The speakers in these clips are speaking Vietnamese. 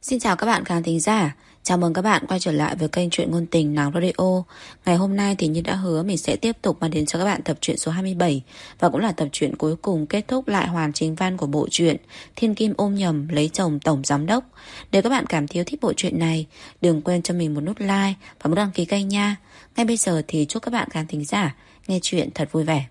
Xin chào các bạn khán thính giả. Chào mừng các bạn quay trở lại với kênh Truyện Ngôn Tình Nàng Radio. Ngày hôm nay thì như đã hứa, mình sẽ tiếp tục mang đến cho các bạn tập truyện số 27 và cũng là tập truyện cuối cùng kết thúc lại hoàn chính văn của bộ truyện Thiên Kim ôm nhầm lấy chồng tổng giám đốc. Nếu các bạn cảm thấy yêu thích bộ truyện này, đừng quên cho mình một nút like và một đăng ký kênh nha. Ngay bây giờ thì chúc các bạn khán thính giả nghe truyện thật vui vẻ.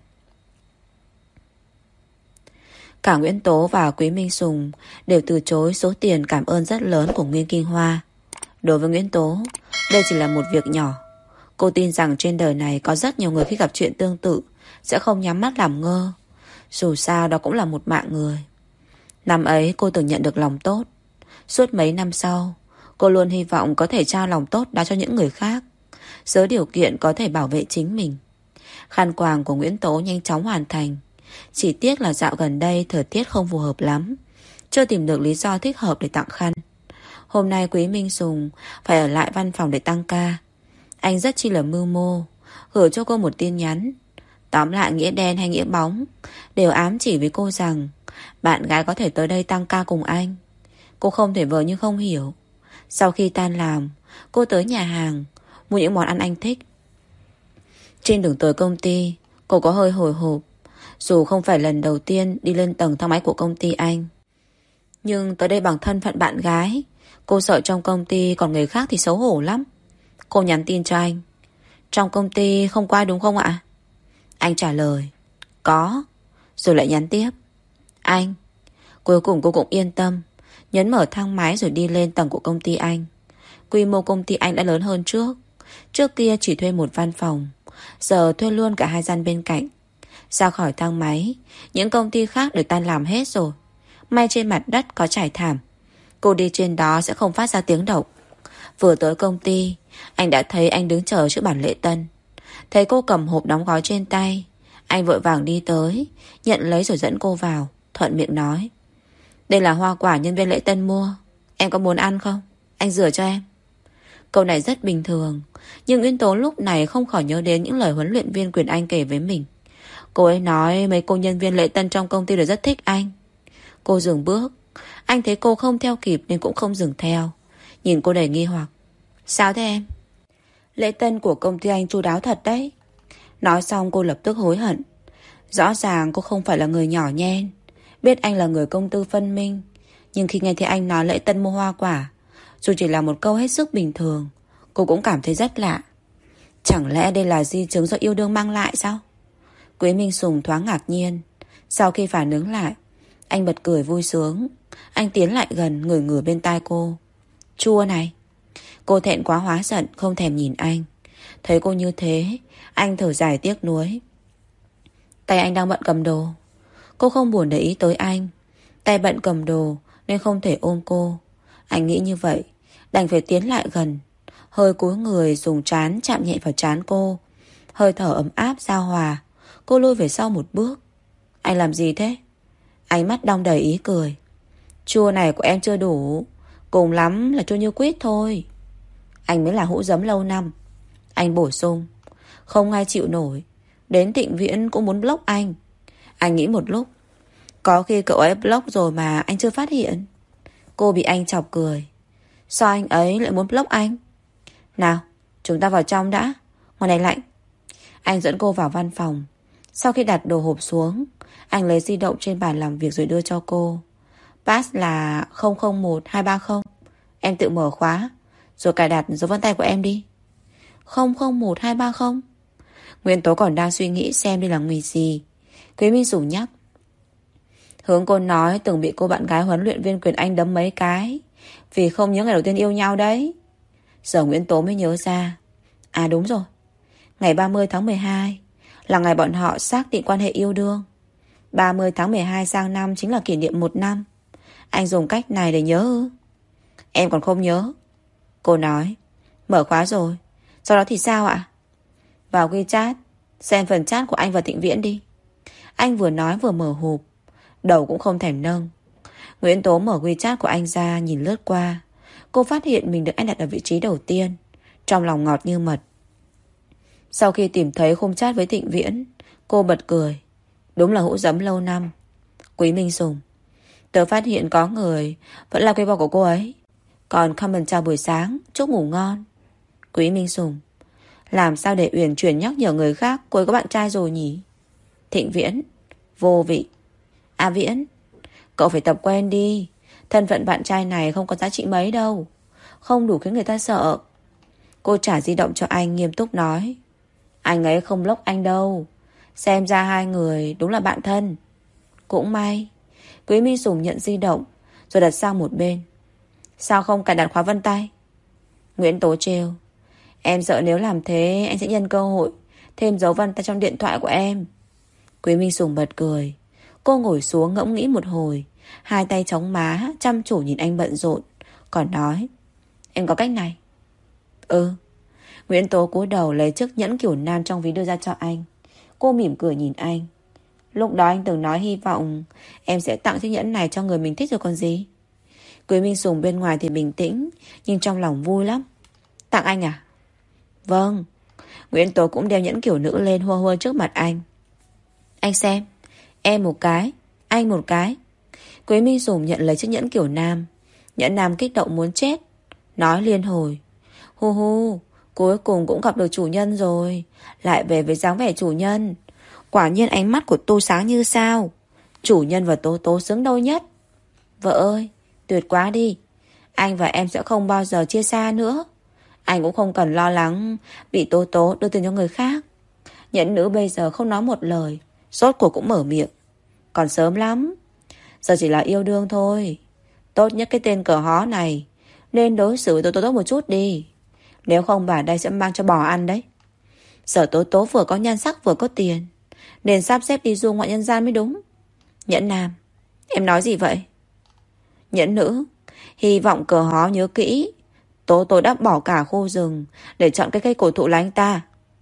Cả Nguyễn Tố và Quý Minh Sùng đều từ chối số tiền cảm ơn rất lớn của Nguyên Kinh Hoa. Đối với Nguyễn Tố, đây chỉ là một việc nhỏ. Cô tin rằng trên đời này có rất nhiều người khi gặp chuyện tương tự sẽ không nhắm mắt làm ngơ. Dù sao đó cũng là một mạng người. Năm ấy cô từng nhận được lòng tốt. Suốt mấy năm sau, cô luôn hy vọng có thể trao lòng tốt đó cho những người khác, dưới điều kiện có thể bảo vệ chính mình. Khăn quàng của Nguyễn Tố nhanh chóng hoàn thành. Chỉ tiếc là dạo gần đây thời tiết không phù hợp lắm, chưa tìm được lý do thích hợp để tặng khăn. Hôm nay Quý Minh Sùng phải ở lại văn phòng để tăng ca. Anh rất chi là mưu mô, gửi cho cô một tin nhắn. Tóm lại nghĩa đen hay nghĩa bóng đều ám chỉ với cô rằng bạn gái có thể tới đây tăng ca cùng anh. Cô không thể vờ như không hiểu. Sau khi tan làm, cô tới nhà hàng mua những món ăn anh thích. Trên đường tới công ty, cô có hơi hồi hộp. Dù không phải lần đầu tiên đi lên tầng thang máy của công ty anh, nhưng tới đây bằng thân phận bạn gái, cô sợ trong công ty còn người khác thì xấu hổ lắm. Cô nhắn tin cho anh: trong công ty không có ai đúng không ạ? Anh trả lời: có. Rồi lại nhắn tiếp: anh. Cuối cùng cô cũng yên tâm, nhấn mở thang máy rồi đi lên tầng của công ty anh. Quy mô công ty anh đã lớn hơn trước. Trước kia chỉ thuê một văn phòng, giờ thuê luôn cả hai gian bên cạnh. Ra khỏi thang máy, những công ty khác đều tan làm hết rồi. May trên mặt đất có trải thảm, cô đi trên đó sẽ không phát ra tiếng động. Vừa tới công ty, anh đã thấy anh đứng chờ trước bàn lễ tân. Thấy cô cầm hộp đóng gói trên tay, anh vội vàng đi tới, nhận lấy rồi dẫn cô vào, thuận miệng nói: đây là hoa quả nhân viên lễ tân mua, em có muốn ăn không? Anh rửa cho em. Câu này rất bình thường, nhưng Nguyễn Tố lúc này không khỏi nhớ đến những lời huấn luyện viên Quyền Anh kể với mình. Cô ấy nói mấy cô nhân viên lễ tân trong công ty đều rất thích anh. Cô dừng bước. Anh thấy cô không theo kịp nên cũng không dừng theo. Nhìn cô đầy nghi hoặc: sao thế em? Lễ tân của công ty anh chu đáo thật đấy. Nói xong cô lập tức hối hận. Rõ ràng cô không phải là người nhỏ nhen, biết anh là người công tư phân minh, nhưng khi nghe thấy anh nói lễ tân mua hoa quả, dù chỉ là một câu hết sức bình thường, cô cũng cảm thấy rất lạ. Chẳng lẽ đây là di chứng do yêu đương mang lại sao? Quý Minh Sùng thoáng ngạc nhiên. Sau khi phản ứng lại, anh bật cười vui sướng. Anh tiến lại gần, ngửi ngửi bên tai cô: chua này. Cô thẹn quá hóa giận, không thèm nhìn anh. Thấy cô như thế, anh thở dài tiếc nuối. Tay anh đang bận cầm đồ. Cô không buồn để ý tới anh. Tay bận cầm đồ nên không thể ôm cô. Anh nghĩ như vậy, đành phải tiến lại gần, hơi cúi người dùng trán chạm nhẹ vào trán cô. Hơi thở ấm áp giao hòa. Cô lùi về sau một bước. Anh làm gì thế? Ánh mắt đong đầy ý cười. Chua này của em chưa đủ, cùng lắm là chua như quýt thôi. Anh mới là hũ giấm lâu năm. Anh bổ sung: không ai chịu nổi, đến Thịnh Viễn cũng muốn block anh. Anh nghĩ một lúc, có khi cậu ấy block rồi mà anh chưa phát hiện. Cô bị anh chọc cười. Sao anh ấy lại muốn block anh? Nào, chúng ta vào trong đã, ngoài này lạnh. Anh dẫn cô vào văn phòng. Sau khi đặt đồ hộp xuống, anh lấy di động trên bàn làm việc rồi đưa cho cô. Pass là 001230. Em tự mở khóa rồi cài đặt dấu vân tay của em đi. 001230. Nguyên Tố còn đang suy nghĩ xem đây là nguy gì. Quý Minh Sùng nhắc: Hướng cô nói từng bị cô bạn gái huấn luyện viên Quyền Anh đấm mấy cái vì không nhớ ngày đầu tiên yêu nhau đấy. Giờ Nguyễn Tố mới nhớ ra. À đúng rồi, ngày 30 tháng 12 là ngày bọn họ xác định quan hệ yêu đương. 30 tháng 12 sang năm chính là kỷ niệm 1 năm. Anh dùng cách này để nhớ ư? Em còn không nhớ. Cô nói: mở khóa rồi, sau đó thì sao ạ? Vào WeChat, xem phần chat của anh và Thịnh Viễn đi. Anh vừa nói vừa mở hộp, đầu cũng không thèm nâng. Nguyễn Tố mở WeChat của anh ra, nhìn lướt qua. Cô phát hiện mình được anh đặt ở vị trí đầu tiên. Trong lòng ngọt như mật. Sau khi tìm thấy khung chat với Thịnh Viễn, cô bật cười. Đúng là hũ giấm lâu năm. Quý Minh Sùng: tớ phát hiện có người vẫn là Weibo của cô ấy. Còn comment chào buổi sáng, chúc ngủ ngon. Quý Minh Sùng: làm sao để uyển chuyển nhắc nhở người khác cô ấy có bạn trai rồi nhỉ? Thịnh Viễn: vô vị. A Viễn: cậu phải tập quen đi. Thân phận bạn trai này không có giá trị mấy đâu, không đủ khiến người ta sợ. Cô trả di động cho anh, nghiêm túc nói: anh ấy không block anh đâu. Xem ra hai người đúng là bạn thân. Cũng may. Quý Minh Sùng nhận di động rồi đặt sang một bên. Sao không cài đặt khóa vân tay? Nguyễn Tố trêu: em sợ nếu làm thế anh sẽ nhân cơ hội thêm dấu vân tay trong điện thoại của em. Quý Minh Sùng bật cười. Cô ngồi xuống ngẫm nghĩ một hồi, hai tay chống má chăm chú nhìn anh bận rộn, còn nói: em có cách này. Ừ. Nguyễn Tố cúi đầu lấy chiếc nhẫn kiểu nam trong ví đưa ra cho anh. Cô mỉm cười nhìn anh. Lúc đó anh từng nói hy vọng em sẽ tặng chiếc nhẫn này cho người mình thích rồi còn gì. Quý Minh Sùng bên ngoài thì bình tĩnh, nhưng trong lòng vui lắm. Tặng anh à? Vâng. Nguyễn Tố cũng đeo nhẫn kiểu nữ lên hua hua trước mặt anh. Anh xem. Em một cái, anh một cái. Quý Minh Sùng nhận lấy chiếc nhẫn kiểu nam. Nhẫn nam kích động muốn chết, nói liên hồi: hu hu, cuối cùng cũng gặp được chủ nhân rồi. Lại về với dáng vẻ chủ nhân. Quả nhiên ánh mắt của Tu sáng như sao. Chủ nhân và Tố Tố xứng đôi nhất. Vợ ơi, tuyệt quá đi. Anh và em sẽ không bao giờ chia xa nữa. Anh cũng không cần lo lắng bị Tố Tố đưa tiền cho người khác. Nhẫn nữ bây giờ không nói một lời, rốt cuộc cũng mở miệng: còn sớm lắm. Giờ chỉ là yêu đương thôi. Tốt nhất cái tên cờ hó này nên đối xử với Tố Tố tốt một chút đi. Nếu không bà đây sẽ mang cho bò ăn đấy. Giờ Tố Tố vừa có nhan sắc vừa có tiền, nên sắp xếp đi du ngoại nhân gian mới đúng. Nhẫn nam: em nói gì vậy? Nhẫn nữ: hy vọng cờ hó nhớ kỹ, Tố Tố đã bỏ cả khu rừng để chọn cái cây cổ thụ là anh ta.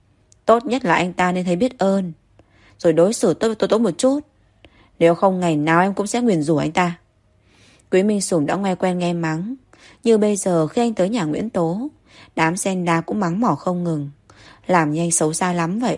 Tốt nhất là anh ta nên thấy biết ơn, rồi đối xử tốt với Tố Tố một chút. Nếu không ngày nào em cũng sẽ nguyền rủa anh ta. Quý Minh Sùng đã nghe quen nghe mắng. Như bây giờ khi anh tới nhà Nguyễn Tố, đám sen đá cũng mắng mỏ không ngừng, làm như anh xấu xa lắm vậy.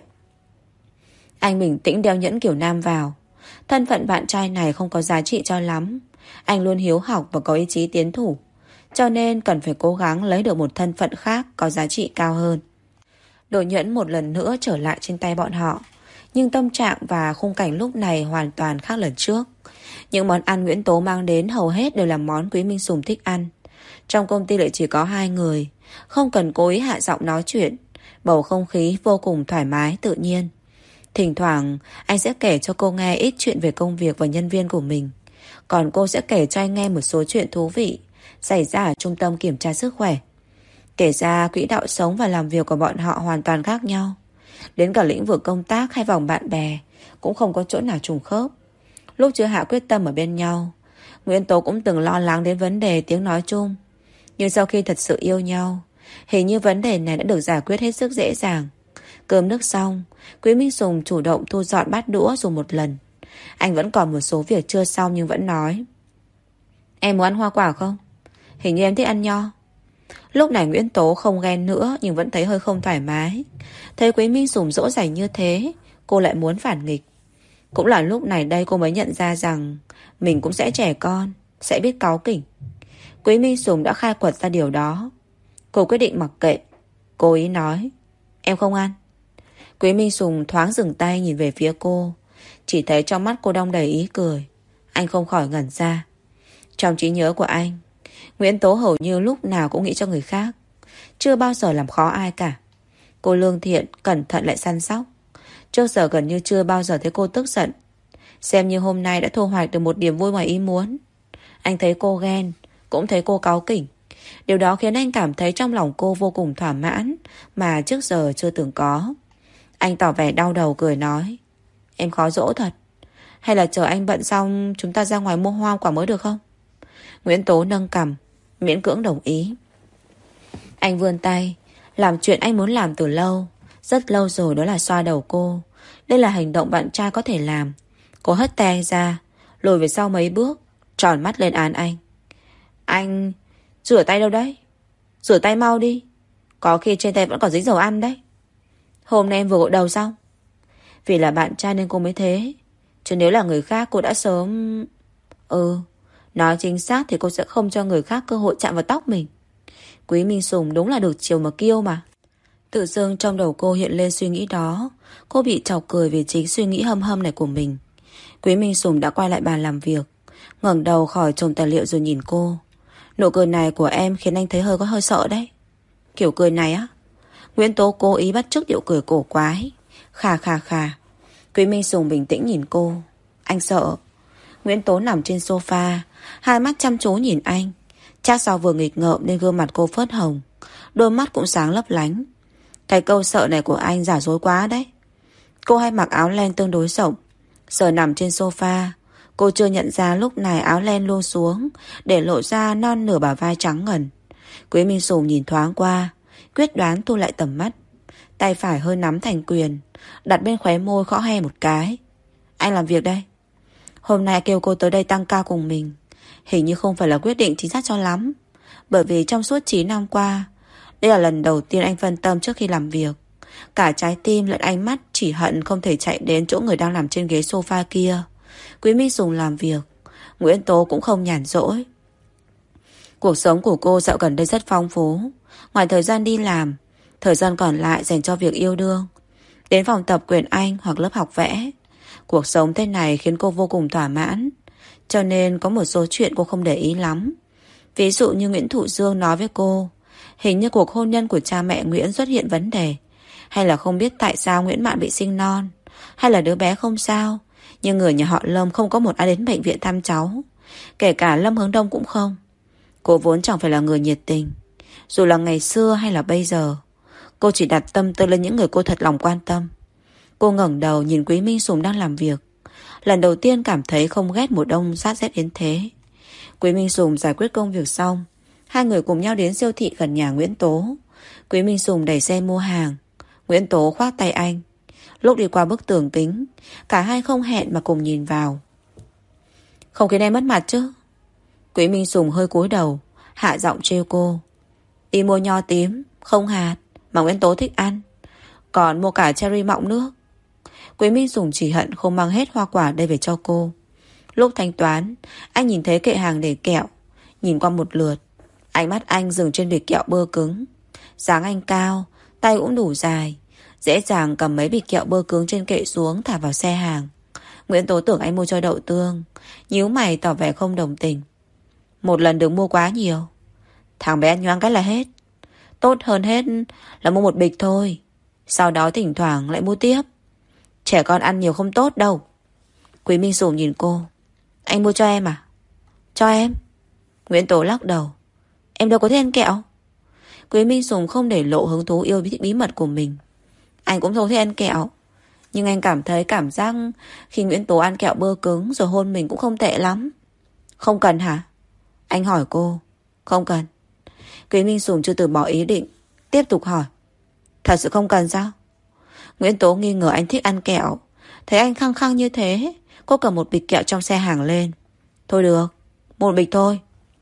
Anh bình tĩnh đeo nhẫn kiểu nam vào. Thân phận bạn trai này không có giá trị cho lắm. Anh luôn hiếu học và có ý chí tiến thủ, cho nên cần phải cố gắng lấy được một thân phận khác có giá trị cao hơn. Đồ nhẫn một lần nữa trở lại trên tay bọn họ, nhưng tâm trạng và khung cảnh lúc này hoàn toàn khác lần trước. Những món ăn Nguyễn Tố mang đến hầu hết đều là món Quý Minh Sùng thích ăn. Trong công ty lại chỉ có hai người, không cần cố ý hạ giọng nói chuyện. Bầu không khí vô cùng thoải mái tự nhiên. Thỉnh thoảng anh sẽ kể cho cô nghe ít chuyện về công việc và nhân viên của mình, còn cô sẽ kể cho anh nghe một số chuyện thú vị xảy ra ở trung tâm kiểm tra sức khỏe. Kể ra quỹ đạo sống và làm việc của bọn họ hoàn toàn khác nhau. Đến cả lĩnh vực công tác hay vòng bạn bè cũng không có chỗ nào trùng khớp. Lúc chưa hạ quyết tâm ở bên nhau, Nguyễn Tố cũng từng lo lắng đến vấn đề tiếng nói chung. Nhưng sau khi thật sự yêu nhau, hình như vấn đề này đã được giải quyết hết sức dễ dàng. Cơm nước xong, Quý Minh Sùng chủ động thu dọn bát đũa dùng một lần. Anh vẫn còn một số việc chưa xong nhưng vẫn nói: em muốn ăn hoa quả không? Hình như em thích ăn nho. Lúc này Nguyễn Tố không ghen nữa, nhưng vẫn thấy hơi không thoải mái. Thấy Quý Minh Sùng dỗ dành như thế, cô lại muốn phản nghịch. Cũng là lúc này đây cô mới nhận ra rằng mình cũng sẽ trẻ con, sẽ biết cáu kỉnh. Quý Minh Sùng đã khai quật ra điều đó. Cô quyết định mặc kệ. Cô ý nói: em không ăn. Quý Minh Sùng thoáng dừng tay nhìn về phía cô. Chỉ thấy trong mắt cô đong đầy ý cười. Anh không khỏi ngẩn ra. Trong trí nhớ của anh, Nguyễn Tố hầu như lúc nào cũng nghĩ cho người khác, chưa bao giờ làm khó ai cả. Cô lương thiện, cẩn thận lại săn sóc. Trước giờ gần như chưa bao giờ thấy cô tức giận. Xem như hôm nay đã thu hoạch được một điểm vui ngoài ý muốn. Anh thấy cô ghen, cũng thấy cô cáu kỉnh. Điều đó khiến anh cảm thấy trong lòng cô vô cùng thỏa mãn, mà trước giờ chưa từng có. Anh tỏ vẻ đau đầu cười nói: em khó dỗ thật. Hay là chờ anh bận xong chúng ta ra ngoài mua hoa quả mới được không? Nguyễn Tố nâng cằm, miễn cưỡng đồng ý. Anh vươn tay, làm chuyện anh muốn làm từ lâu, rất lâu rồi, đó là xoa đầu cô. Đây là hành động bạn trai có thể làm. Cô hất tay ra, lùi về sau mấy bước, tròn mắt lên án anh. Anh rửa tay đâu đấy? Rửa tay mau đi, có khi trên tay vẫn còn dính dầu ăn đấy. Hôm nay em vừa gội đầu xong. Vì là bạn trai nên cô mới thế, chứ nếu là người khác cô đã sớm... Nói chính xác thì cô sẽ không cho người khác cơ hội chạm vào tóc mình. Quý Minh Sùng đúng là được chiều mà kiêu mà. Tự dưng trong đầu cô hiện lên suy nghĩ đó. Cô bị chọc cười vì chính suy nghĩ hâm hâm này của mình. Quý Minh Sùng đã quay lại bàn làm việc, ngẩng đầu khỏi chồng tài liệu rồi nhìn cô. Nụ cười này của em khiến anh thấy hơi sợ đấy. Kiểu cười này á? Nguyễn Tố cố ý bắt chước điệu cười cổ quái. Khà khà khà. Quý Minh Sùng bình tĩnh nhìn cô. Anh sợ. Nguyễn Tố nằm trên sofa, hai mắt chăm chú nhìn anh. Chắc do vừa nghịch ngợm nên gương mặt cô phớt hồng, đôi mắt cũng sáng lấp lánh. Cái câu sợ này của anh giả dối quá đấy. Cô hay mặc áo len tương đối rộng, giờ nằm trên sofa. Cô chưa nhận ra lúc này áo len luông xuống, để lộ ra non nửa bả vai trắng ngần. Quý Minh Sùng nhìn thoáng qua, quyết đoán thu lại tầm mắt. Tay phải hơi nắm thành quyền, đặt bên khóe môi khõ he một cái. Anh làm việc đây. Hôm nay kêu cô tới đây tăng ca cùng mình, hình như không phải là quyết định chính xác cho lắm. Bởi vì trong suốt 9 năm qua, đây là lần đầu tiên anh phân tâm trước khi làm việc. Cả trái tim lẫn ánh mắt chỉ hận không thể chạy đến chỗ người đang nằm trên ghế sofa kia. Quý Minh Sùng làm việc, Nguyễn Tố cũng không nhàn rỗi. Cuộc sống của cô dạo gần đây rất phong phú. Ngoài thời gian đi làm, thời gian còn lại dành cho việc yêu đương, đến phòng tập quyền Anh hoặc lớp học vẽ. Cuộc sống thế này khiến cô vô cùng thỏa mãn. Cho nên có một số chuyện cô không để ý lắm. Ví dụ như Nguyễn Thụ Dương nói với cô, hình như cuộc hôn nhân của cha mẹ Nguyễn xuất hiện vấn đề. Hay là không biết tại sao Nguyễn Mạn bị sinh non, hay là đứa bé không sao, nhưng người nhà họ Lâm không có một ai đến bệnh viện thăm cháu. Kể cả Lâm Hướng Đông cũng không. Cô vốn chẳng phải là người nhiệt tình, dù là ngày xưa hay là bây giờ. Cô chỉ đặt tâm tư lên những người cô thật lòng quan tâm. Cô ngẩng đầu nhìn Quý Minh Sùng đang làm việc. Lần đầu tiên cảm thấy không ghét mùa đông rát rét đến thế. Quý Minh Sùng giải quyết công việc xong, hai người cùng nhau đến siêu thị gần nhà Nguyễn Tố. Quý Minh Sùng đẩy xe mua hàng, Nguyễn Tố khoác tay anh. Lúc đi qua bức tường kính, cả hai không hẹn mà cùng nhìn vào. Không khiến em mất mặt chứ? Quý Minh Sùng hơi cúi đầu, hạ giọng trêu cô. Đi mua nho tím, không hạt, mà Nguyễn Tố thích ăn. Còn mua cả cherry mọng nước. Quý Minh Sùng chỉ hận không mang hết hoa quả đây về cho cô. Lúc thanh toán, anh nhìn thấy kệ hàng để kẹo. Nhìn qua một lượt, ánh mắt anh dừng trên bịch kẹo bơ cứng. Dáng anh cao, tay cũng đủ dài, dễ dàng cầm mấy bịch kẹo bơ cứng trên kệ xuống thả vào xe hàng. Nguyễn Tố tưởng anh mua cho đậu tương, nhíu mày tỏ vẻ không đồng tình. Một lần đừng mua quá nhiều, thằng bé ăn nhoáng cái là hết. Tốt hơn hết là mua một bịch thôi, sau đó thỉnh thoảng lại mua tiếp. Trẻ con ăn nhiều không tốt đâu. Quý Minh Sùng nhìn cô. Anh mua cho em à? Cho em. Nguyễn Tố lắc đầu. Em đâu có thích ăn kẹo. Quý Minh Sùng không để lộ hứng thú yêu bí mật của mình. Anh cũng không thích ăn kẹo, nhưng anh cảm thấy cảm giác khi Nguyễn Tố ăn kẹo bơ cứng rồi hôn mình cũng không tệ lắm. Không cần hả? Anh hỏi cô. Không cần. Quý Minh Sùng chưa từ bỏ ý định, tiếp tục hỏi. Thật sự không cần sao? Nguyễn Tố nghi ngờ anh thích ăn kẹo. Thấy anh khăng khăng như thế, cô cầm một bịch kẹo trong xe hàng lên. Thôi được, một bịch thôi.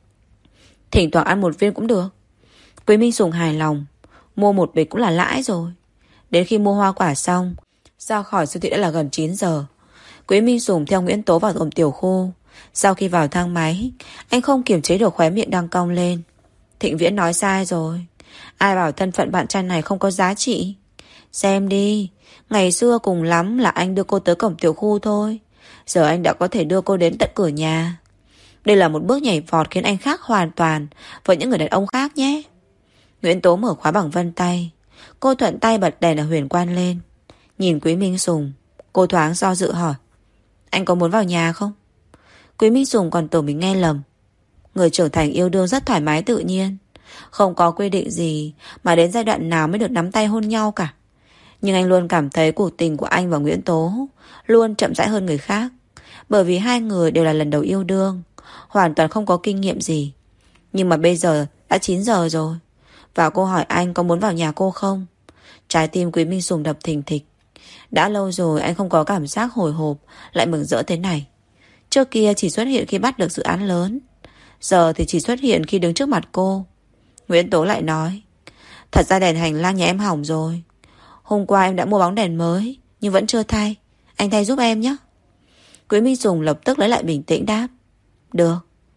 Thỉnh thoảng ăn một viên cũng được. Quý Minh Sùng hài lòng. Mua một bịch cũng là lãi rồi. Đến khi mua hoa quả xong, ra khỏi siêu thị đã là gần 9 giờ. Quý Minh Sùng theo Nguyễn Tố vào gồm tiểu khu. Sau khi vào thang máy, anh không kiềm chế được khóe miệng đang cong lên. Thịnh Viễn nói sai rồi. Ai bảo thân phận bạn trai này không có giá trị. Xem đi, ngày xưa cùng lắm là anh đưa cô tới cổng tiểu khu thôi. Giờ anh đã có thể đưa cô đến tận cửa nhà. Đây là một bước nhảy vọt khiến anh khác hoàn toàn với những người đàn ông khác nhé. Nguyễn Tố mở khóa bằng vân tay. Cô thuận tay bật đèn ở huyền quan lên. Nhìn Quý Minh Sùng, cô thoáng do dự hỏi. Anh có muốn vào nhà không? Quý Minh Sùng còn tưởng mình nghe lầm. Người trưởng thành yêu đương rất thoải mái tự nhiên, không có quy định gì mà đến giai đoạn nào mới được nắm tay hôn nhau cả. Nhưng anh luôn cảm thấy cuộc tình của anh và Nguyễn Tố luôn chậm rãi hơn người khác. Bởi vì hai người đều là lần đầu yêu đương, hoàn toàn không có kinh nghiệm gì. Nhưng mà bây giờ đã 9 giờ rồi, và cô hỏi anh có muốn vào nhà cô không. Trái tim Quý Minh Sùng đập thình thịch. Đã lâu rồi anh không có cảm giác hồi hộp lại mừng rỡ thế này. Trước kia chỉ xuất hiện khi bắt được dự án lớn, giờ thì chỉ xuất hiện khi đứng trước mặt cô. Nguyễn Tố lại nói. Thật ra đèn hành lang nhà em hỏng rồi. Hôm qua em đã mua bóng đèn mới, nhưng vẫn chưa thay. Anh thay giúp em nhé. Quý Minh Sùng lập tức lấy lại bình tĩnh đáp. Được.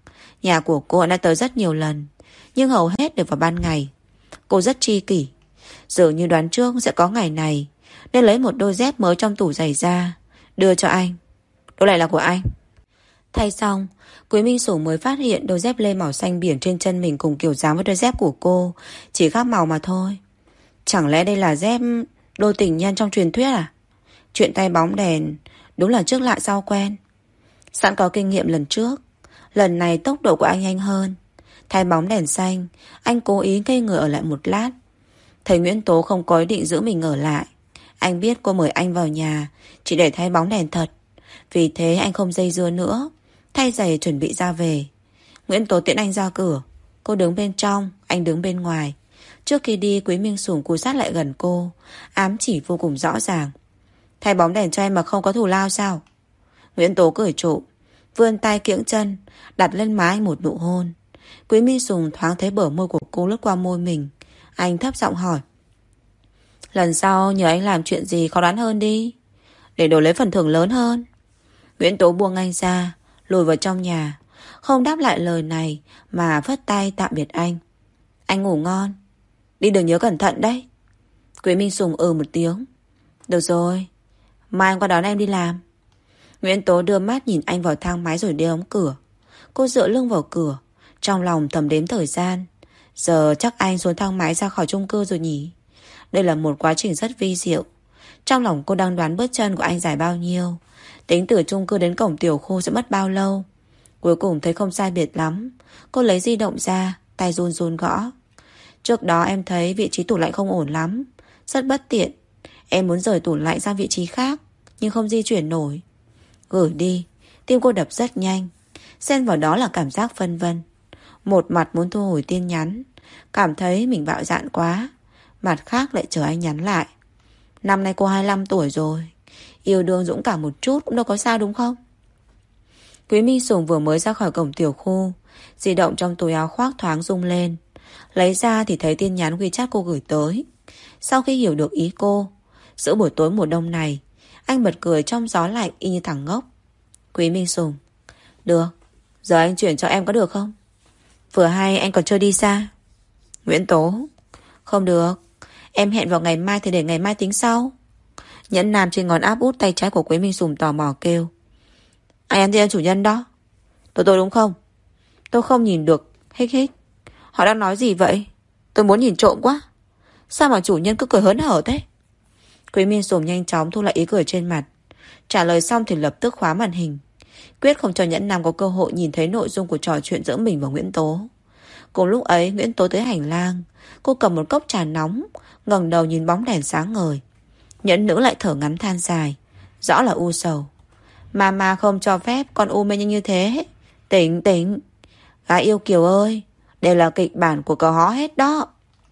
Nhà của cô đã tới rất nhiều lần, nhưng hầu hết đều vào ban ngày. Cô rất tri kỷ, dường như đoán trước sẽ có ngày này, nên lấy một đôi dép mới trong tủ giày ra, đưa cho anh. Đôi này là của anh. Thay xong, Quý Minh Sủng mới phát hiện đôi dép lê màu xanh biển trên chân mình cùng kiểu dáng với đôi dép của cô, chỉ khác màu mà thôi. Chẳng lẽ đây là dép đôi tình nhân trong truyền thuyết à? Chuyện tay bóng đèn đúng là trước lạ sau quen. Sẵn có kinh nghiệm lần trước, lần này tốc độ của anh nhanh hơn. Thay bóng đèn xanh, anh cố ý ngây người ở lại một lát. Thấy Nguyễn Tố không có ý định giữ mình ở lại, anh biết cô mời anh vào nhà chỉ để thay bóng đèn thật. Vì thế anh không dây dưa nữa, thay giày chuẩn bị ra về. Nguyễn Tố tiễn anh ra cửa. Cô đứng bên trong, anh đứng bên ngoài. Trước khi đi, Quý Minh Sủng cúi sát lại gần cô, ám chỉ vô cùng rõ ràng. Thay bóng đèn cho em mà không có thù lao sao? Nguyễn Tố cười trộm, vươn tay kiễng chân, đặt lên má anh một nụ hôn. Quý Minh Sủng thoáng thấy bờ môi của cô lướt qua môi mình. Anh thấp giọng hỏi, lần sau nhờ anh làm chuyện gì khó đoán hơn đi, để đổi lấy phần thưởng lớn hơn. Nguyễn Tố buông anh ra, lùi vào trong nhà, không đáp lại lời này mà phất tay tạm biệt anh. Anh ngủ ngon, đi đường nhớ cẩn thận đấy. Quý Minh Sủng một tiếng. Được rồi, mai anh qua đón em đi làm. Nguyễn Tố đưa mắt nhìn anh vào thang máy rồi đóng cửa. Cô dựa lưng vào cửa, trong lòng thầm đếm thời gian. Giờ chắc anh xuống thang máy ra khỏi chung cư rồi nhỉ. Đây là một quá trình rất vi diệu. Trong lòng cô đang đoán bước chân của anh dài bao nhiêu, tính từ chung cư đến cổng tiểu khu sẽ mất bao lâu. Cuối cùng thấy không sai biệt lắm, cô lấy di động ra, tay run run gõ. Trước đó em thấy vị trí tủ lạnh không ổn lắm, rất bất tiện. Em muốn rời tủ lạnh sang vị trí khác, nhưng không di chuyển nổi. Gửi đi, tim cô đập rất nhanh, xen vào đó là cảm giác phân vân. Một mặt muốn thu hồi tin nhắn, cảm thấy mình bạo dạn quá. Mặt khác lại chờ anh nhắn lại. Năm nay cô 25 tuổi rồi, yêu đương dũng cảm một chút cũng đâu có sao đúng không? Quý Minh Sủng vừa mới ra khỏi cổng tiểu khu, di động trong túi áo khoác thoáng rung lên. Lấy ra thì thấy tin nhắn WeChat cô gửi tới. Sau khi hiểu được ý cô, giữa buổi tối mùa đông này, anh bật cười trong gió lạnh y như thằng ngốc. Quý Minh Sủng, được, giờ anh chuyển cho em có được không? Vừa hay anh còn chưa đi xa. Nguyễn Tố, không được, em hẹn vào ngày mai thì để ngày mai tính sau. Nhẫn nam trên ngón áp út tay trái của Quý Minh Sủng tò mò kêu. Anh ăn tên chủ nhân đó. Tôi đúng không? Tôi không nhìn được. Hích hích. Họ đang nói gì vậy? Tôi muốn nhìn trộm quá. Sao mà chủ nhân cứ cười hớn hở thế? Quý Minh Sủng nhanh chóng thu lại ý cười trên mặt. Trả lời xong thì lập tức khóa màn hình, quyết không cho Nhẫn Nam có cơ hội nhìn thấy nội dung của trò chuyện giữa mình và Nguyễn Tố. Cùng lúc ấy, Nguyễn Tố tới hành lang. Cô cầm một cốc trà nóng, ngẩng đầu nhìn bóng đèn sáng ngời. Nhẫn nữ lại thở ngắn than dài, rõ là u sầu. Mama không cho phép con u mê như thế. Tỉnh. Gái yêu kiều ơi, đều là kịch bản của cờ hó hết đó.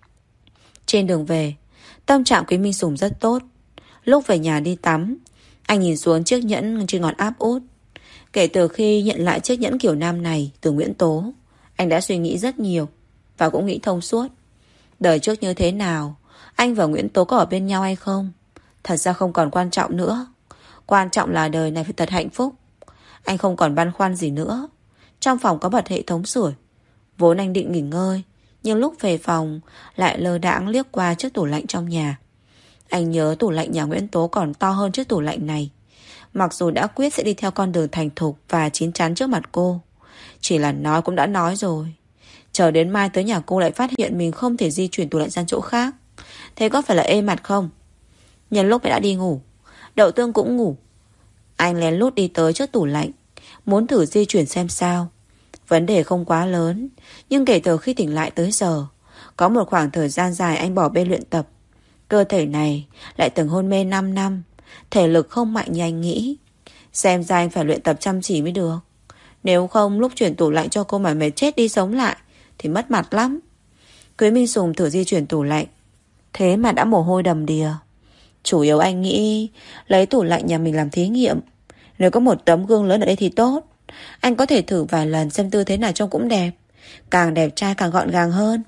Trên đường về, tâm trạng Quý Minh Sủng rất tốt. Lúc về nhà đi tắm, anh nhìn xuống chiếc nhẫn trên ngón áp út. Kể từ khi nhận lại chiếc nhẫn kiểu nam này từ Nguyễn Tố, anh đã suy nghĩ rất nhiều và cũng nghĩ thông suốt. Đời trước như thế nào, anh và Nguyễn Tố có ở bên nhau hay không, thật ra không còn quan trọng nữa. Quan trọng là đời này phải thật hạnh phúc. Anh không còn băn khoăn gì nữa. Trong phòng có bật hệ thống sưởi. Vốn anh định nghỉ ngơi, nhưng lúc về phòng lại lơ đãng liếc qua chiếc tủ lạnh trong nhà. Anh nhớ tủ lạnh nhà Nguyễn Tố còn to hơn chiếc tủ lạnh này. Mặc dù đã quyết sẽ đi theo con đường thành thục và chín chắn trước mặt cô, chỉ là nói cũng đã nói rồi. Chờ đến mai tới nhà cô lại phát hiện mình không thể di chuyển tủ lạnh sang chỗ khác, thế có phải là ê mặt không? Nhân lúc mẹ đã đi ngủ, Đậu Tương cũng ngủ, anh lén lút đi tới trước tủ lạnh, muốn thử di chuyển xem sao. Vấn đề không quá lớn, nhưng kể từ khi tỉnh lại tới giờ, có một khoảng thời gian dài anh bỏ bê luyện tập. Cơ thể này lại từng hôn mê 5 năm, thể lực không mạnh như anh nghĩ. Xem ra anh phải luyện tập chăm chỉ mới được. Nếu không lúc chuyển tủ lạnh cho cô mà mệt chết đi sống lại thì mất mặt lắm. Quý Minh Sùng thử di chuyển tủ lạnh, thế mà đã mồ hôi đầm đìa. Chủ yếu anh nghĩ lấy tủ lạnh nhà mình làm thí nghiệm. Nếu có một tấm gương lớn ở đây thì tốt. Anh có thể thử vài lần xem tư thế nào trông cũng đẹp. Càng đẹp trai càng gọn gàng hơn.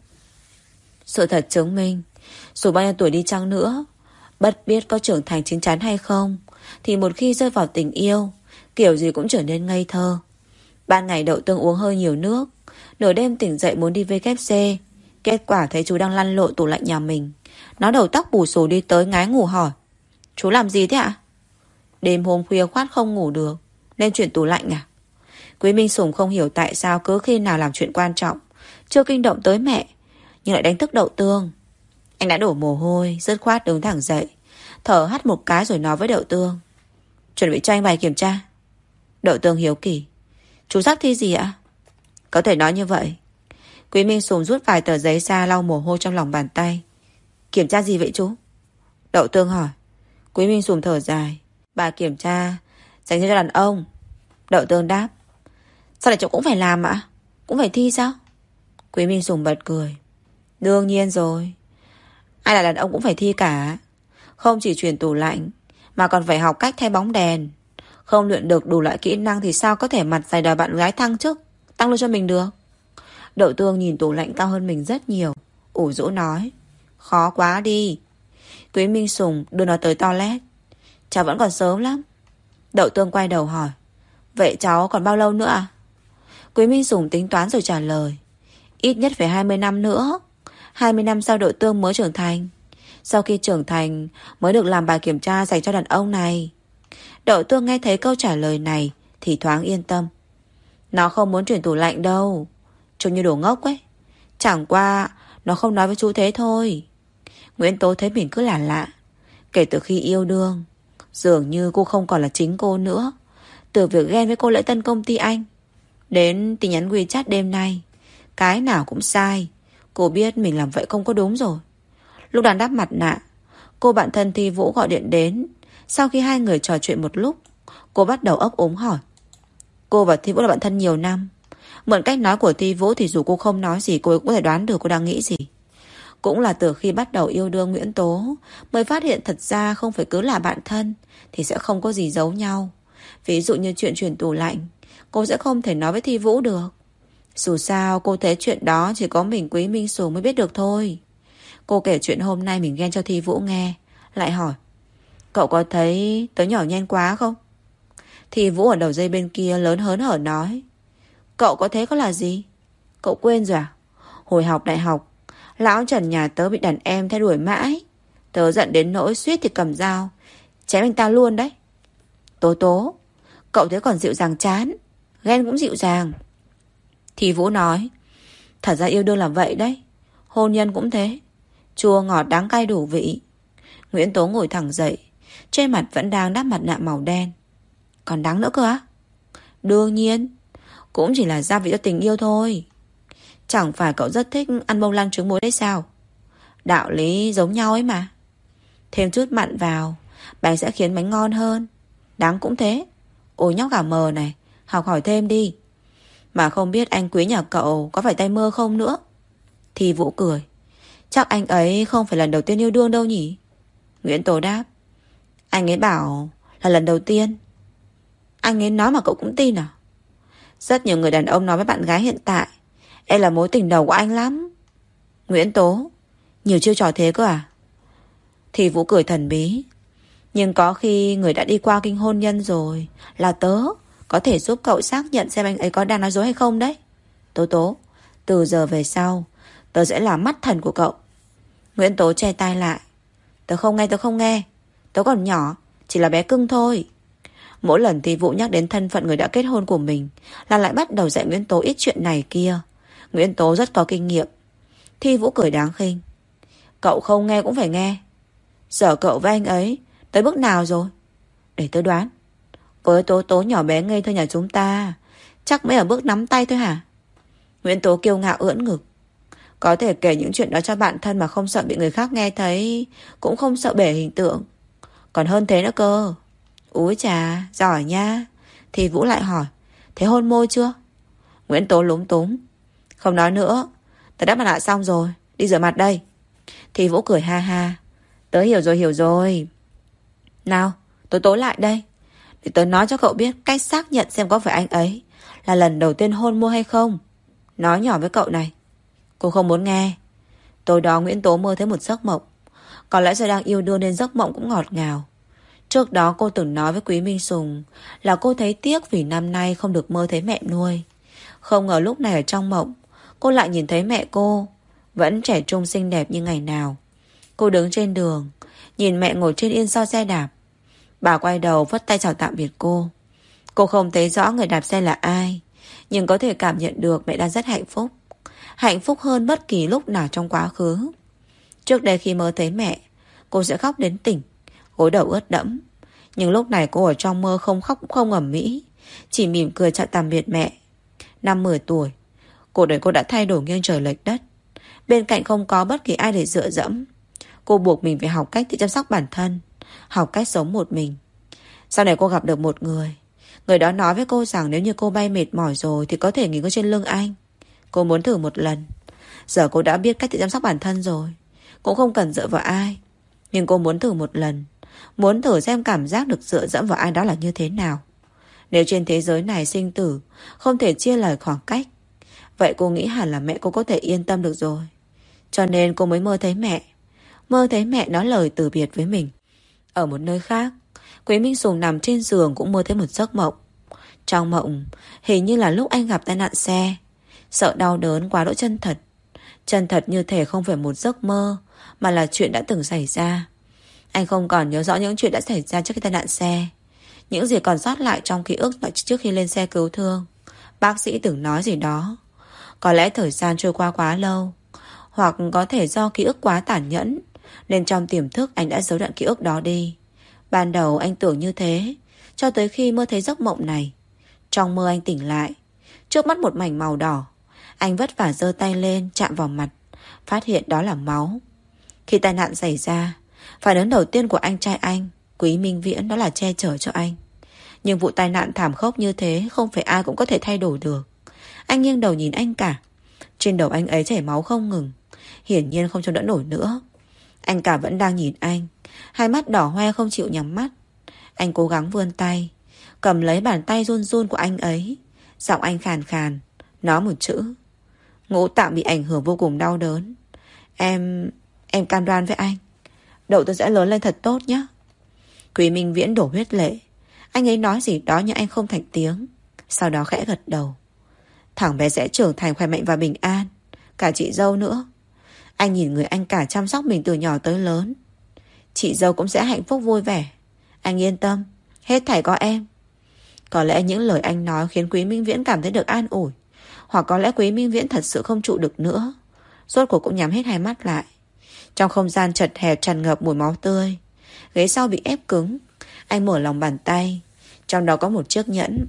Sự thật chứng minh, dù bao nhiêu tuổi đi chăng nữa, bất biết có trưởng thành chín chắn hay không, thì một khi rơi vào tình yêu, kiểu gì cũng trở nên ngây thơ. Ban ngày Đậu Tương uống hơi nhiều nước, Nửa đêm tỉnh dậy muốn đi WC, kết quả thấy chú đang lăn lộn tủ lạnh nhà mình. Nó đầu tóc bù xù đi tới ngái ngủ hỏi: Chú làm gì thế ạ? Đêm hôm khuya khoát không ngủ được nên chuyển tủ lạnh à? Quý Minh Sùng không hiểu tại sao cứ khi nào làm chuyện quan trọng, chưa kinh động tới mẹ, nhưng lại đánh thức Đậu Tương. Anh đã đổ mồ hôi, dứt khoát đứng thẳng dậy, thở hắt một cái rồi nói với Đậu Tương: Chuẩn bị cho anh bài kiểm tra. Đậu Tương hiếu kỳ: Chú sắp thi gì ạ? Có thể nói như vậy. Quý Minh Sùng rút vài tờ giấy ra lau mồ hôi trong lòng bàn tay. Kiểm tra gì vậy chú? Đậu Tương hỏi. Quý Minh Sùng thở dài: Bài kiểm tra dành cho đàn ông. Đậu Tương đáp: Sao lại cháu cũng phải làm ạ? Cũng phải thi sao? Quý Minh Sùng bật cười: Đương nhiên rồi, ai là đàn ông cũng phải thi cả. Không chỉ chuyển tủ lạnh mà còn phải học cách thay bóng đèn. Không luyện được đủ loại kỹ năng thì sao có thể mặt dày đòi bạn gái thăng chức, tăng lương cho mình được. Đậu Tương nhìn tủ lạnh cao hơn mình rất nhiều, ủ rũ nói: Khó quá đi. Quý Minh Sùng đưa nó tới toilet. Cháu vẫn còn sớm lắm. Đậu Tương quay đầu hỏi: Vậy cháu còn bao lâu nữa à? Quý Minh Sùng tính toán rồi trả lời: Ít nhất phải 20 năm nữa. 20 năm sau Đậu Tương mới trưởng thành. Sau khi trưởng thành mới được làm bài kiểm tra dành cho đàn ông này. Đậu Tương nghe thấy câu trả lời này thì thoáng yên tâm. Nó không muốn chuyển tủ lạnh đâu, trông như đồ ngốc ấy. Chẳng qua nó không nói với chú thế thôi. Nguyễn Tố thấy mình cứ lạ lạ. Kể từ khi yêu đương, dường như cô không còn là chính cô nữa. Từ việc ghen với cô lễ tân công ty anh đến tin nhắn WeChat đêm nay, cái nào cũng sai. Cô biết mình làm vậy không có đúng rồi. Lúc đang đắp mặt nạ, cô bạn thân Thi Vũ gọi điện đến. Sau khi hai người trò chuyện một lúc, cô bắt đầu ấp úng hỏi: Cô và Thi Vũ là bạn thân nhiều năm. Mượn cách nói của Thi Vũ thì dù cô không nói gì, cô cũng có thể đoán được cô đang nghĩ gì. Cũng là từ khi bắt đầu yêu đương Nguyễn Tố mới phát hiện thật ra không phải cứ là bạn thân thì sẽ không có gì giấu nhau. Ví dụ như chuyện chuyển tủ lạnh, cô sẽ không thể nói với Thi Vũ được. Dù sao cô thấy chuyện đó chỉ có mình Quý Minh Sùng mới biết được thôi. Cô kể chuyện hôm nay mình ghen cho Thi Vũ nghe, lại hỏi: Cậu có thấy tớ nhỏ nhen quá không? Thi Vũ ở đầu dây bên kia lớn hớn hở nói: Cậu có thế có là gì? Cậu quên rồi à? Hồi học đại học, lão Trần nhà tớ bị đàn em theo đuổi mãi. Tớ giận đến nỗi suýt thì cầm dao chém anh ta luôn đấy. Tố Tố, cậu thế còn dịu dàng chán, ghen cũng dịu dàng. Thì Vũ nói: Thật ra yêu đương là vậy đấy, hôn nhân cũng thế, chua ngọt đắng cay đủ vị. Nguyễn Tố ngồi thẳng dậy, trên mặt vẫn đang đắp mặt nạ màu đen. Còn đắng nữa cơ á? Đương nhiên, cũng chỉ là gia vị cho tình yêu thôi. Chẳng phải cậu rất thích ăn bông lan trứng muối đấy sao? Đạo lý giống nhau ấy mà. Thêm chút mặn vào, bánh sẽ khiến bánh ngon hơn. Đắng cũng thế. Ôi nhóc gà mờ này, học hỏi thêm đi. Mà không biết anh Quý nhà cậu có phải tay mơ không nữa. Thì Vũ cười: Chắc anh ấy không phải lần đầu tiên yêu đương đâu nhỉ? Nguyễn Tố đáp: Anh ấy bảo là lần đầu tiên. Anh ấy nói mà cậu cũng tin à? Rất nhiều người đàn ông nói với bạn gái hiện tại em là mối tình đầu của anh lắm. Nguyễn Tố: Nhiều chiêu trò thế cơ à? Thì Vũ cười thần bí: Nhưng có khi người đã đi qua kinh hôn nhân rồi là tớ có thể giúp cậu xác nhận xem anh ấy có đang nói dối hay không đấy. Tố Tố, từ giờ về sau tớ sẽ là mắt thần của cậu. Nguyễn Tố che tai lại: Tớ không nghe, tớ không nghe. Tớ còn nhỏ, chỉ là bé cưng thôi. Mỗi lần Thi Vũ nhắc đến thân phận người đã kết hôn của mình là lại bắt đầu dạy Nguyễn Tố ít chuyện này kia. Nguyễn Tố rất có kinh nghiệm. Thi Vũ cười đáng khinh: Cậu không nghe cũng phải nghe. Giờ cậu với anh ấy tới bước nào rồi? Để tớ đoán. Với Tố Tố nhỏ bé ngây thơ nhà chúng ta chắc mới ở bước nắm tay thôi hả? Nguyễn Tố kiêu ngạo ưỡn ngực: Có thể kể những chuyện đó cho bạn thân mà không sợ bị người khác nghe thấy, cũng không sợ bể hình tượng. Còn hơn thế nữa cơ. Úi chà, giỏi nha. Thì Vũ lại hỏi: Thế hôn môi chưa? Nguyễn Tố lúng túng: Không nói nữa, tớ đắp mặt nạ xong rồi, đi rửa mặt đây. Thì Vũ cười ha ha: Tớ hiểu rồi, hiểu rồi. Nào, Tố Tố lại đây, để tớ nói cho cậu biết cách xác nhận xem có phải anh ấy là lần đầu tiên hôn môi hay không. Nói nhỏ với cậu này. Cô không muốn nghe. Tối đó Nguyễn Tố mơ thấy một giấc mộng. Có lẽ do đang yêu đương nên giấc mộng cũng ngọt ngào. Trước đó cô từng nói với Quý Minh Sùng là cô thấy tiếc vì năm nay không được mơ thấy mẹ nuôi. Không ngờ lúc này ở trong mộng, cô lại nhìn thấy mẹ cô vẫn trẻ trung xinh đẹp như ngày nào. Cô đứng trên đường, nhìn mẹ ngồi trên yên sau xe đạp. Bà quay đầu vất tay chào tạm biệt cô. Cô không thấy rõ người đạp xe là ai, nhưng có thể cảm nhận được mẹ đang rất hạnh phúc. Hạnh phúc hơn bất kỳ lúc nào trong quá khứ. Trước đây khi mơ thấy mẹ, cô sẽ khóc đến tỉnh, gối đầu ướt đẫm. Nhưng lúc này cô ở trong mơ không khóc không ầm ĩ, chỉ mỉm cười chào tạm biệt mẹ. Năm 10 tuổi, cuộc đời cô đã thay đổi nghiêng trời lệch đất. Bên cạnh không có bất kỳ ai để dựa dẫm. Cô buộc mình phải học cách tự chăm sóc bản thân, học cách sống một mình. Sau này cô gặp được một người. Người đó nói với cô rằng nếu như cô bay mệt mỏi rồi thì có thể nghỉ ngơi trên lưng anh. Cô muốn thử một lần. Giờ cô đã biết cách tự chăm sóc bản thân rồi, cũng không cần dựa vào ai. Nhưng cô muốn thử một lần, muốn thử xem cảm giác được dựa dẫm vào ai đó là như thế nào. Nếu trên thế giới này sinh tử không thể chia lời khoảng cách, vậy cô nghĩ hẳn là mẹ cô có thể yên tâm được rồi. Cho nên cô mới mơ thấy mẹ. Mơ thấy mẹ nói lời từ biệt với mình. Ở một nơi khác, Quý Minh Sùng nằm trên giường cũng mơ thấy một giấc mộng. Trong mộng, hình như là lúc anh gặp tai nạn xe. Sợ đau đớn quá đỗi chân thật. Chân thật như thể không phải một giấc mơ, mà là chuyện đã từng xảy ra. Anh không còn nhớ rõ những chuyện đã xảy ra trước khi tai nạn xe. Những gì còn sót lại trong ký ức trước khi lên xe cứu thương. Bác sĩ từng nói gì đó. Có lẽ thời gian trôi qua quá lâu, hoặc có thể do ký ức quá tàn nhẫn, nên trong tiềm thức anh đã giấu đoạn ký ức đó đi. Ban đầu anh tưởng như thế, cho tới khi mơ thấy giấc mộng này. Trong mơ anh tỉnh lại, trước mắt một mảnh màu đỏ. Anh vất vả giơ tay lên chạm vào mặt, phát hiện đó là máu. Khi tai nạn xảy ra, phản ứng đầu tiên của anh trai anh, Quý Minh Viễn, đó là che chở cho anh. Nhưng vụ tai nạn thảm khốc như thế không phải ai cũng có thể thay đổi được. Anh nghiêng đầu nhìn anh cả. Trên đầu anh ấy chảy máu không ngừng, hiển nhiên không chống đỡ nổi nữa. Anh cả vẫn đang nhìn anh, hai mắt đỏ hoe không chịu nhắm mắt. Anh cố gắng vươn tay, cầm lấy bàn tay run run của anh ấy. Giọng anh khàn khàn, nói một chữ. Ngũ tạng bị ảnh hưởng vô cùng đau đớn. Em cam đoan với anh, đậu tôi sẽ lớn lên thật tốt nhé. Quý Minh Viễn đổ huyết lệ. Anh ấy nói gì đó nhưng anh không thành tiếng. Sau đó khẽ gật đầu. Thằng bé sẽ trưởng thành khỏe mạnh và bình an. Cả chị dâu nữa. Anh nhìn người anh cả chăm sóc mình từ nhỏ tới lớn. Chị dâu cũng sẽ hạnh phúc vui vẻ. Anh yên tâm, hết thảy có em. Có lẽ những lời anh nói khiến Quý Minh Viễn cảm thấy được an ủi. Hoặc có lẽ Quý Minh Viễn thật sự không trụ được nữa. Rốt cuộc cũng nhắm hết hai mắt lại. Trong không gian chật hẹp tràn ngập mùi máu tươi. Ghế sau bị ép cứng. Anh mở lòng bàn tay. Trong đó có một chiếc nhẫn.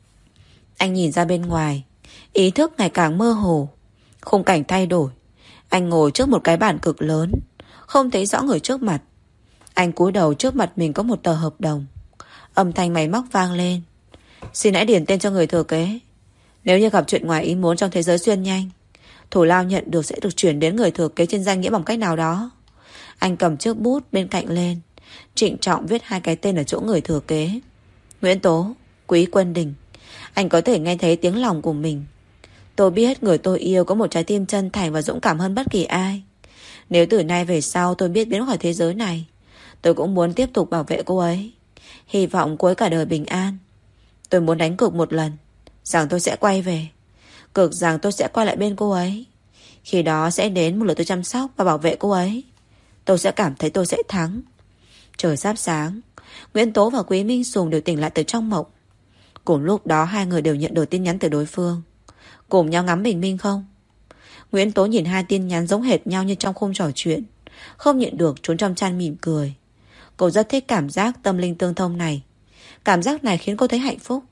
Anh nhìn ra bên ngoài. Ý thức ngày càng mơ hồ. Khung cảnh thay đổi. Anh ngồi trước một cái bàn cực lớn, không thấy rõ người trước mặt. Anh cúi đầu, trước mặt mình có một tờ hợp đồng. Âm thanh máy móc vang lên. Xin hãy điền tên cho người thừa kế. Nếu như gặp chuyện ngoài ý muốn trong thế giới xuyên nhanh, thủ lao nhận được sẽ được chuyển đến người thừa kế trên danh nghĩa bằng cách nào đó. Anh cầm chiếc bút bên cạnh lên, trịnh trọng viết hai cái tên ở chỗ người thừa kế. Nguyễn Tố, Quý Quân Đình. Anh có thể nghe thấy tiếng lòng của mình. Tôi biết người tôi yêu có một trái tim chân thành và dũng cảm hơn bất kỳ ai. Nếu từ nay về sau tôi biết biến khỏi thế giới này, tôi cũng muốn tiếp tục bảo vệ cô ấy. Hy vọng cô ấy cả đời bình an. Tôi muốn đánh cược một lần rằng tôi sẽ quay về. Cược rằng tôi sẽ quay lại bên cô ấy. Khi đó sẽ đến một lượt tôi chăm sóc và bảo vệ cô ấy. Tôi sẽ cảm thấy tôi sẽ thắng. Trời sắp sáng, Nguyễn Tố và Quý Minh Sùng đều tỉnh lại từ trong mộng. Cùng lúc đó hai người đều nhận được tin nhắn từ đối phương. Cùng nhau ngắm bình minh không? Nguyễn Tố nhìn hai tin nhắn giống hệt nhau như trong khung trò chuyện, không nhịn được trốn trong chăn mỉm cười. Cô rất thích cảm giác tâm linh tương thông này. Cảm giác này khiến cô thấy hạnh phúc.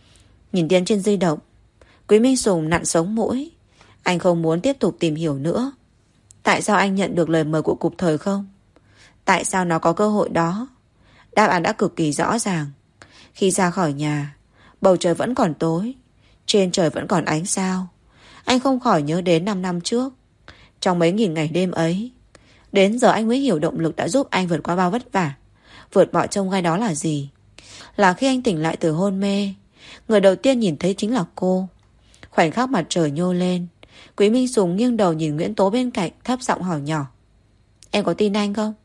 Nhìn tin trên di động, Quý Minh Sùng nặn sống mũi. Anh không muốn tiếp tục tìm hiểu nữa. Tại sao anh nhận được lời mời của cục thời không? Tại sao nó có cơ hội đó? Đáp án đã cực kỳ rõ ràng. Khi ra khỏi nhà, bầu trời vẫn còn tối, trên trời vẫn còn ánh sao. Anh không khỏi nhớ đến 5 năm trước. Trong mấy nghìn ngày đêm ấy, đến giờ anh mới hiểu động lực đã giúp anh vượt qua bao vất vả, vượt mọi chông gai đó là gì. Là khi anh tỉnh lại từ hôn mê, người đầu tiên nhìn thấy chính là cô. Khoảnh khắc mặt trời nhô lên, Quý Minh Sùng nghiêng đầu nhìn Nguyễn Tố bên cạnh, thấp giọng hỏi nhỏ. Em có tin anh không?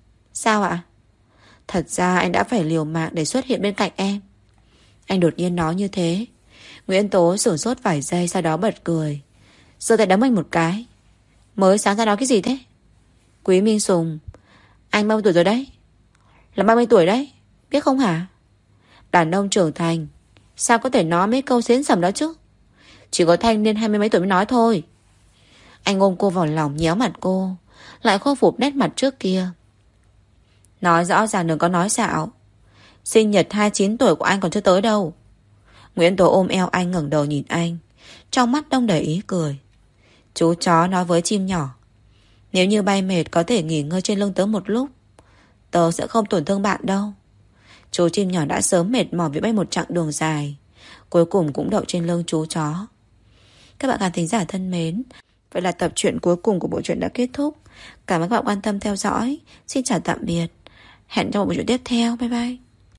Sao ạ? Thật ra anh đã phải liều mạng để xuất hiện bên cạnh em. Anh đột nhiên nói như thế. Nguyễn Tố sửng sốt vài giây, sau đó bật cười. giơ tay đấm anh một cái. Mới sáng ra nói cái gì thế? Quý Minh Sùng, anh 30 tuổi rồi đấy. Là 30 tuổi đấy, biết không hả? Đàn ông trưởng thành sao có thể nói mấy câu xến sẩm đó chứ? Chỉ có thanh niên 20 mấy tuổi mới nói thôi. Anh ôm cô vào lòng, nhéo mặt cô, lại khôi phục nét mặt trước kia. Nói rõ ràng, đừng có nói xạo. Sinh nhật 29 tuổi của anh còn chưa tới đâu. Nguyễn Tố ôm eo anh, ngẩng đầu nhìn anh, trong mắt đong đầy ý cười. Chú chó nói với chim nhỏ, nếu như bay mệt có thể nghỉ ngơi trên lưng tớ một lúc. Tớ sẽ không tổn thương bạn đâu. Chú chim nhỏ đã sớm mệt mỏi vì bay một chặng đường dài, cuối cùng cũng đậu trên lưng chú chó. Các bạn khán thính giả thân mến, vậy là tập truyện cuối cùng của bộ truyện đã kết thúc. Cảm ơn các bạn quan tâm theo dõi. Xin chào tạm biệt. Hẹn trong một bộ truyện tiếp theo. Bye bye.